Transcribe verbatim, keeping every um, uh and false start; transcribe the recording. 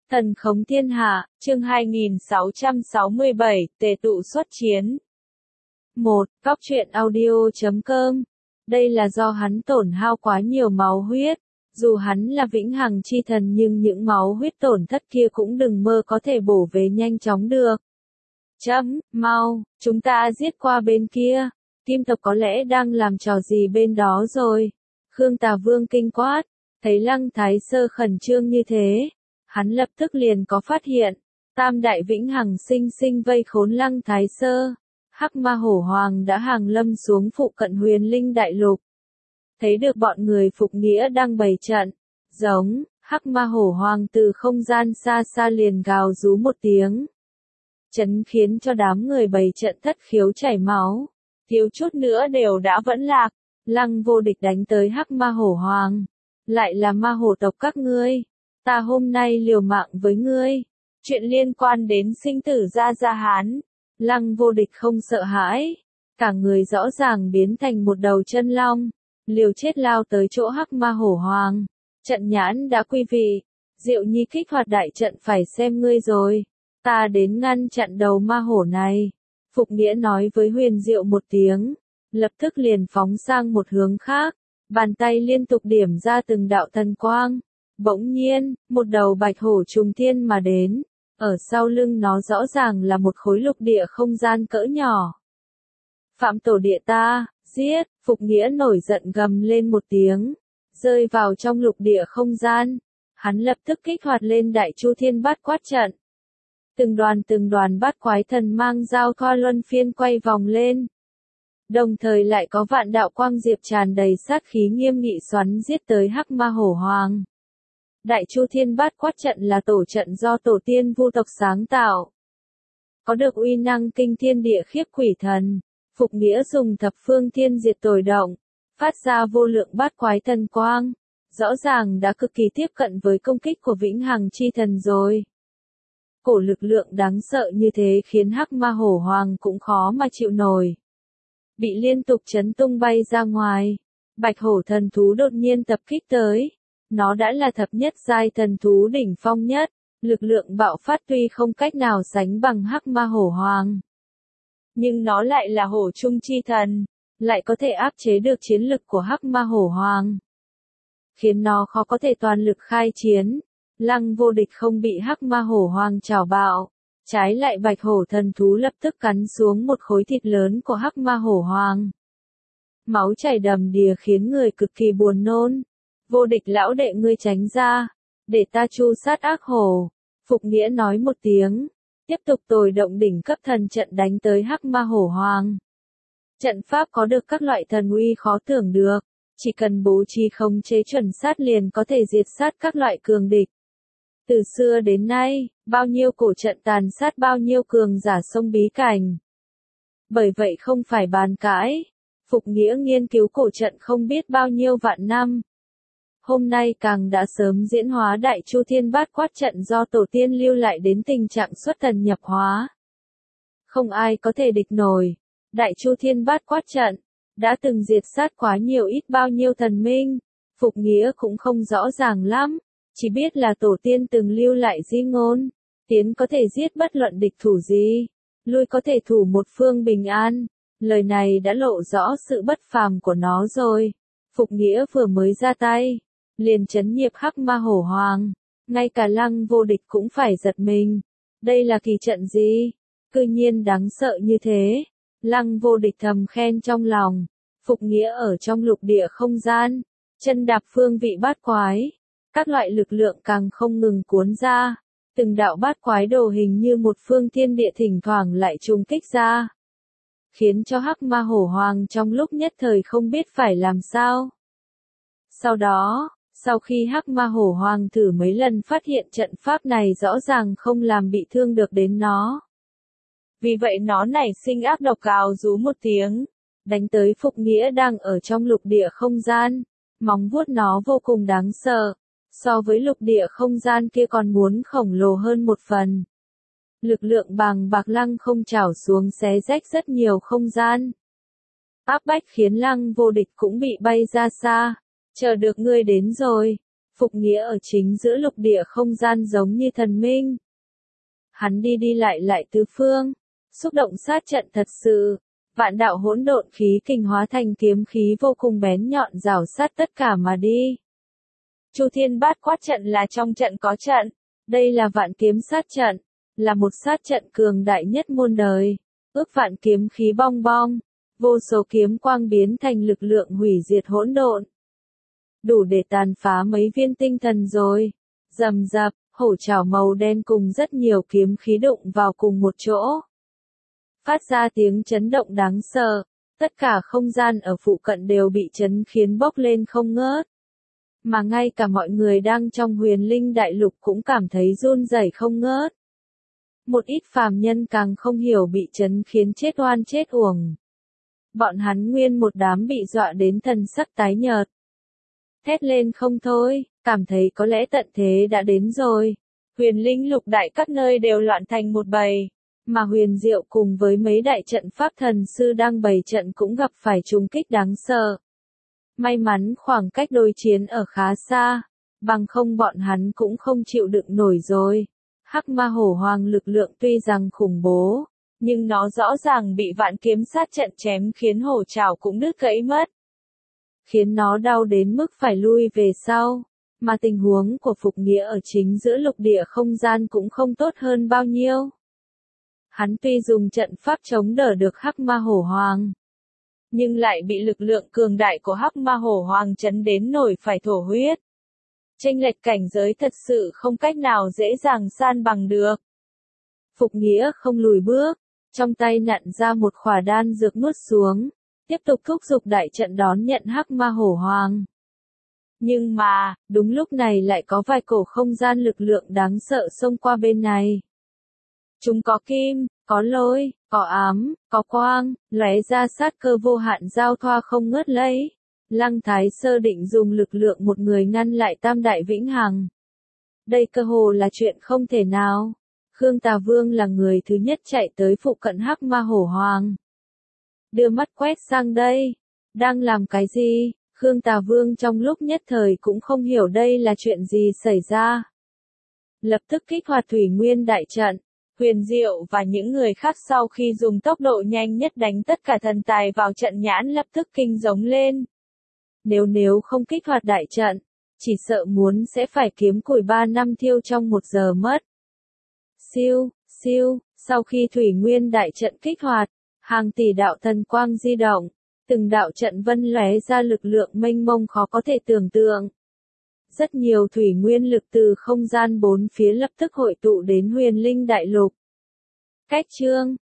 Thần khống thiên hạ, chương hai nghìn sáu trăm sáu mươi bảy, tề tụ xuất chiến. một. Góc truyện audio chấm com. Đây là do hắn tổn hao quá nhiều máu huyết. Dù hắn là vĩnh hằng chi thần nhưng những máu huyết tổn thất kia cũng đừng mơ có thể bổ về nhanh chóng được. Chấm, mau, chúng ta giết qua bên kia. Kim tộc có lẽ đang làm trò gì bên đó rồi. Khương Tà Vương kinh quát, thấy Lăng Thái Sơ khẩn trương như thế. Hắn lập tức liền có phát hiện, tam đại vĩnh hằng sinh sinh vây khốn Lăng Thái Sơ. Hắc Ma Hổ Hoàng đã hàng lâm xuống phụ cận Huyền Linh Đại Lục. Thấy được bọn người Phục Nghĩa đang bày trận, giống, Hắc Ma Hổ Hoàng từ không gian xa xa liền gào rú một tiếng. Chấn khiến cho đám người bày trận thất khiếu chảy máu, thiếu chút nữa đều đã vẫn lạc. Lăng Vô Địch đánh tới Hắc Ma Hổ Hoàng, lại là ma hổ tộc các ngươi. Ta hôm nay liều mạng với ngươi. Chuyện liên quan đến sinh tử Gia Gia Hán. Lăng Vô Địch không sợ hãi. Cả người rõ ràng biến thành một đầu chân long. Liều chết lao tới chỗ Hắc Ma Hổ Hoàng. Trận nhãn đã quy vị. Diệu Nhi kích hoạt đại trận phải xem ngươi rồi. Ta đến ngăn chặn đầu ma hổ này. Phục Nghĩa nói với Huyền Diệu một tiếng. Lập tức liền phóng sang một hướng khác. Bàn tay liên tục điểm ra từng đạo thần quang. Bỗng nhiên, một đầu bạch hổ trùng thiên mà đến, ở sau lưng nó rõ ràng là một khối lục địa không gian cỡ nhỏ. Phạm tổ địa ta, giết, Phục Nghĩa nổi giận gầm lên một tiếng, rơi vào trong lục địa không gian, hắn lập tức kích hoạt lên Đại Chu Thiên Bát Quát trận. Từng đoàn từng đoàn bát quái thần mang giao thoa luân phiên quay vòng lên. Đồng thời lại có vạn đạo quang diệp tràn đầy sát khí nghiêm nghị xoắn giết tới Hắc Ma Hổ Hoàng. Đại Chu Thiên Bát Quát trận là tổ trận do tổ tiên Vu tộc sáng tạo. Có được uy năng kinh thiên địa khiếp quỷ thần. Phục Nghĩa dùng thập phương thiên diệt tồi động, phát ra vô lượng bát quái thần quang. Rõ ràng đã cực kỳ tiếp cận với công kích của vĩnh hằng chi thần rồi. Cổ lực lượng đáng sợ như thế khiến Hắc Ma Hổ Hoàng cũng khó mà chịu nổi. Bị liên tục chấn tung bay ra ngoài. Bạch hổ thần thú đột nhiên tập kích tới. Nó đã là thập nhất giai thần thú đỉnh phong nhất, lực lượng bạo phát tuy không cách nào sánh bằng Hắc Ma Hổ Hoàng. Nhưng nó lại là hổ trung chi thần, lại có thể áp chế được chiến lực của Hắc Ma Hổ Hoàng. Khiến nó khó có thể toàn lực khai chiến. Lăng Vô Địch không bị Hắc Ma Hổ Hoàng trảo bạo, trái lại bạch hổ thần thú lập tức cắn xuống một khối thịt lớn của Hắc Ma Hổ Hoàng. Máu chảy đầm đìa khiến người cực kỳ buồn nôn. Vô Địch lão đệ ngươi tránh ra, để ta chu sát ác hổ. Phục Nghĩa nói một tiếng, tiếp tục tồi động đỉnh cấp thần trận đánh tới Hắc Ma Hổ Hoàng. Trận pháp có được các loại thần uy khó tưởng được, chỉ cần bố trí khống chế chuẩn sát liền có thể diệt sát các loại cường địch. Từ xưa đến nay, bao nhiêu cổ trận tàn sát bao nhiêu cường giả sông bí cảnh. Bởi vậy không phải bàn cãi, Phục Nghĩa nghiên cứu cổ trận không biết bao nhiêu vạn năm. Hôm nay càng đã sớm diễn hóa Đại Chu Thiên Bát Quát trận do tổ tiên lưu lại đến tình trạng xuất thần nhập hóa. Không ai có thể địch nổi. Đại Chu Thiên Bát Quát trận đã từng diệt sát quá nhiều ít bao nhiêu thần minh. Phục Nghĩa cũng không rõ ràng lắm, chỉ biết là tổ tiên từng lưu lại di ngôn, tiến có thể giết bất luận địch thủ gì, lui có thể thủ một phương bình an. Lời này đã lộ rõ sự bất phàm của nó rồi. Phục Nghĩa vừa mới ra tay, liền chấn nhiếp Hắc Ma Hổ Hoàng, ngay cả Lăng Vô Địch cũng phải giật mình. Đây là kỳ trận gì? Cư nhiên đáng sợ như thế. Lăng Vô Địch thầm khen trong lòng. Phục Nghĩa ở trong lục địa không gian, chân đạp phương vị bát quái, các loại lực lượng càng không ngừng cuốn ra, từng đạo bát quái đồ hình như một phương thiên địa thỉnh thoảng lại trùng kích ra, khiến cho Hắc Ma Hổ Hoàng trong lúc nhất thời không biết phải làm sao. Sau đó, sau khi Hắc Ma Hổ Hoàng thử mấy lần phát hiện trận pháp này rõ ràng không làm bị thương được đến nó. Vì vậy nó nảy sinh ác độc gào rú một tiếng, đánh tới Phục Nghĩa đang ở trong lục địa không gian. Móng vuốt nó vô cùng đáng sợ, so với lục địa không gian kia còn muốn khổng lồ hơn một phần. Lực lượng bàng bạc lăng không trảo xuống xé rách rất nhiều không gian. Áp bách khiến Lăng Vô Địch cũng bị bay ra xa. Chờ được ngươi đến rồi. Phục Nghĩa ở chính giữa lục địa không gian giống như thần minh. Hắn đi đi lại lại tứ phương, xúc động sát trận thật sự, vạn đạo hỗn độn khí kình hóa thành kiếm khí vô cùng bén nhọn rào sát tất cả mà đi. Chu Thiên Bát Quát trận là trong trận có trận, đây là vạn kiếm sát trận, là một sát trận cường đại nhất muôn đời, ước vạn kiếm khí bong bong, vô số kiếm quang biến thành lực lượng hủy diệt hỗn độn. Đủ để tàn phá mấy viên tinh thần rồi. Rầm rập, hổ trảo màu đen cùng rất nhiều kiếm khí đụng vào cùng một chỗ. Phát ra tiếng chấn động đáng sợ, tất cả không gian ở phụ cận đều bị chấn khiến bốc lên không ngớt. Mà ngay cả mọi người đang trong huyền linh đại lục cũng cảm thấy run rẩy không ngớt. Một ít phàm nhân càng không hiểu bị chấn khiến chết oan chết uổng. Bọn hắn nguyên một đám bị dọa đến thần sắc tái nhợt. Thét lên không thôi, cảm thấy có lẽ tận thế đã đến rồi. Huyền linh lục đại các nơi đều loạn thành một bầy, mà Huyền Diệu cùng với mấy đại trận pháp thần sư đang bày trận cũng gặp phải trùng kích đáng sợ. May mắn khoảng cách đối chiến ở khá xa, bằng không bọn hắn cũng không chịu đựng nổi rồi. Hắc Ma Hổ Hoàng lực lượng tuy rằng khủng bố, nhưng nó rõ ràng bị vạn kiếm sát trận chém khiến hổ trảo cũng đứt gãy mất. Khiến nó đau đến mức phải lui về sau, mà tình huống của Phục Nghĩa ở chính giữa lục địa không gian cũng không tốt hơn bao nhiêu. Hắn tuy dùng trận pháp chống đỡ được Hắc Ma Hổ Hoàng, nhưng lại bị lực lượng cường đại của Hắc Ma Hổ Hoàng chấn đến nổi phải thổ huyết. Chênh lệch cảnh giới thật sự không cách nào dễ dàng san bằng được. Phục Nghĩa không lùi bước, trong tay nặn ra một khỏa đan dược nuốt xuống, tiếp tục thúc giục đại trận đón nhận Hắc Ma Hổ Hoàng. Nhưng mà, đúng lúc này lại có vài cổ không gian lực lượng đáng sợ xông qua bên này. Chúng có kim, có lôi, có ám, có quang, lóe ra sát cơ vô hạn giao thoa không ngớt lấy. Lăng Thái Sơ định dùng lực lượng một người ngăn lại Tam Đại Vĩnh Hằng. Đây cơ hồ là chuyện không thể nào. Khương Tà Vương là người thứ nhất chạy tới phụ cận Hắc Ma Hổ Hoàng. Đưa mắt quét sang đây. Đang làm cái gì? Khương Tà Vương trong lúc nhất thời cũng không hiểu đây là chuyện gì xảy ra. Lập tức kích hoạt Thủy Nguyên đại trận. Huyền Diệu và những người khác sau khi dùng tốc độ nhanh nhất đánh tất cả thần tài vào trận nhãn lập tức kinh giống lên. Nếu nếu không kích hoạt đại trận, chỉ sợ muốn sẽ phải kiếm củi ba năm thiêu trong một giờ mất. Siêu, siêu, sau khi Thủy Nguyên đại trận kích hoạt, hàng tỷ đạo thần quang di động, từng đạo trận vân lóe ra lực lượng mênh mông khó có thể tưởng tượng. Rất nhiều thủy nguyên lực từ không gian bốn phía lập tức hội tụ đến huyền linh đại lục. Cách chương